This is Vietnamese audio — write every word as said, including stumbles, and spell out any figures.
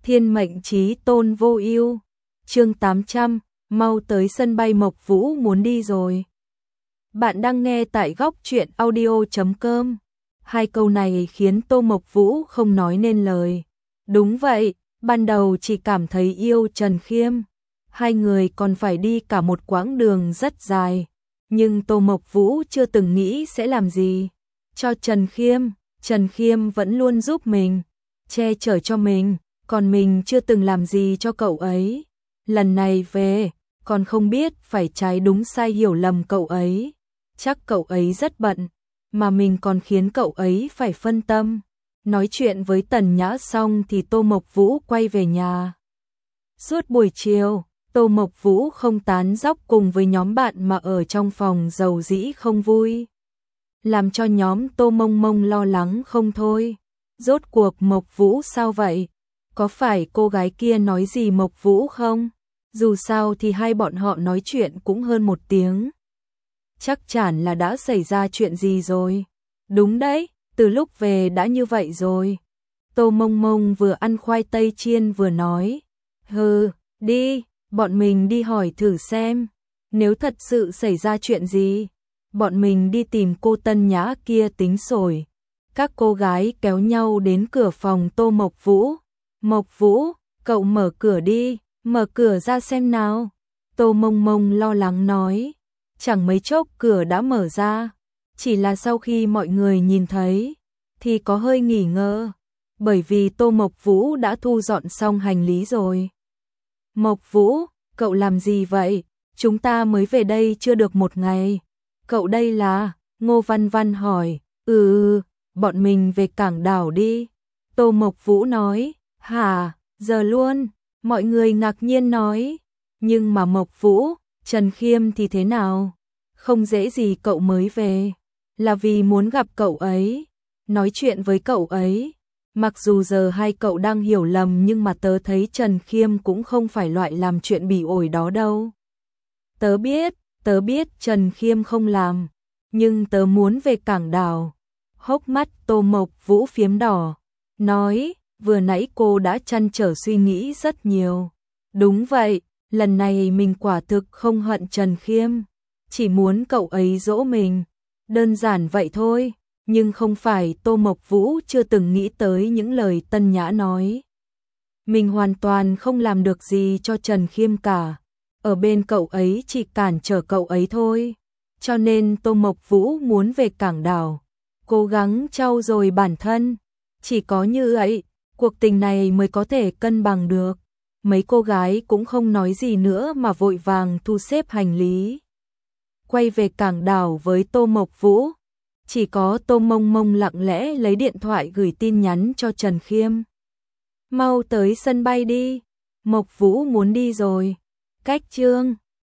Thiên mệnh chí tôn vô ưu. Chương tám trăm, mau tới sân bay Mộc Vũ muốn đi rồi. Bạn đang nghe tại góc truyện audio chấm com. Hai câu này khiến Tô Mộc Vũ không nói nên lời. Đúng vậy, ban đầu chỉ cảm thấy yêu Trần Khiêm. Hai người còn phải đi cả một quãng đường rất dài. Nhưng Tô Mộc Vũ chưa từng nghĩ sẽ làm gì cho Trần Khiêm. Trần Khiêm vẫn luôn giúp mình, che chở cho mình, còn mình chưa từng làm gì cho cậu ấy. Lần này về, còn không biết phải trái đúng sai hiểu lầm cậu ấy. Chắc cậu ấy rất bận, mà mình còn khiến cậu ấy phải phân tâm. Nói chuyện với Tần Nhã xong thì Tô Mộc Vũ quay về nhà. Suốt buổi chiều, Tô Mộc Vũ không tán dóc cùng với nhóm bạn mà ở trong phòng dầu dĩ không vui, làm cho nhóm Tô Mông Mông lo lắng không thôi. Rốt cuộc Mộc Vũ sao vậy? Có phải cô gái kia nói gì Mộc Vũ không? Dù sao thì hai bọn họ nói chuyện cũng hơn một tiếng. Chắc chắn là đã xảy ra chuyện gì rồi. Đúng đấy, từ lúc về đã như vậy rồi. Tô Mông Mông vừa ăn khoai tây chiên vừa nói. Hừ, đi, bọn mình đi hỏi thử xem. Nếu thật sự xảy ra chuyện gì, bọn mình đi tìm cô Tân Nhã kia tính sổ. Các cô gái kéo nhau đến cửa phòng Tô Mộc Vũ. Mộc Vũ, cậu mở cửa đi, mở cửa ra xem nào. Tô Mông Mông lo lắng nói. Chẳng mấy chốc cửa đã mở ra. Chỉ là sau khi mọi người nhìn thấy, thì có hơi nghỉ ngờ. Bởi vì Tô Mộc Vũ đã thu dọn xong hành lý rồi. Mộc Vũ, cậu làm gì vậy? Chúng ta mới về đây chưa được một ngày. Cậu đây là? Ngô Văn Văn hỏi. Ừ, bọn mình về cảng đảo đi. Tô Mộc Vũ nói. Hả, giờ luôn? Mọi người ngạc nhiên nói. Nhưng mà Mộc Vũ, Trần Khiêm thì thế nào? Không dễ gì cậu mới về. Là vì muốn gặp cậu ấy, nói chuyện với cậu ấy. Mặc dù giờ hai cậu đang hiểu lầm nhưng mà tớ thấy Trần Khiêm cũng không phải loại làm chuyện bỉ ổi đó đâu. Tớ biết, tớ biết Trần Khiêm không làm, nhưng tớ muốn về cảng đảo. Hốc mắt Tô Mộc Vũ phiếm đỏ, nói, vừa nãy cô đã trăn trở suy nghĩ rất nhiều. Đúng vậy, lần này mình quả thực không hận Trần Khiêm, chỉ muốn cậu ấy dỗ mình. Đơn giản vậy thôi, nhưng không phải. Tô Mộc Vũ chưa từng nghĩ tới những lời Tân Nhã nói. Mình hoàn toàn không làm được gì cho Trần Khiêm cả. Ở bên cậu ấy chỉ cản trở cậu ấy thôi. Cho nên Tô Mộc Vũ muốn về cảng đảo, cố gắng trau dồi bản thân. Chỉ có như vậy, cuộc tình này mới có thể cân bằng được. Mấy cô gái cũng không nói gì nữa mà vội vàng thu xếp hành lý, quay về cảng đảo với Tô Mộc Vũ. Chỉ có Tô Mông Mông lặng lẽ lấy điện thoại gửi tin nhắn cho Trần Khiêm. Mau tới sân bay đi, Mộc Vũ muốn đi rồi. Cách chương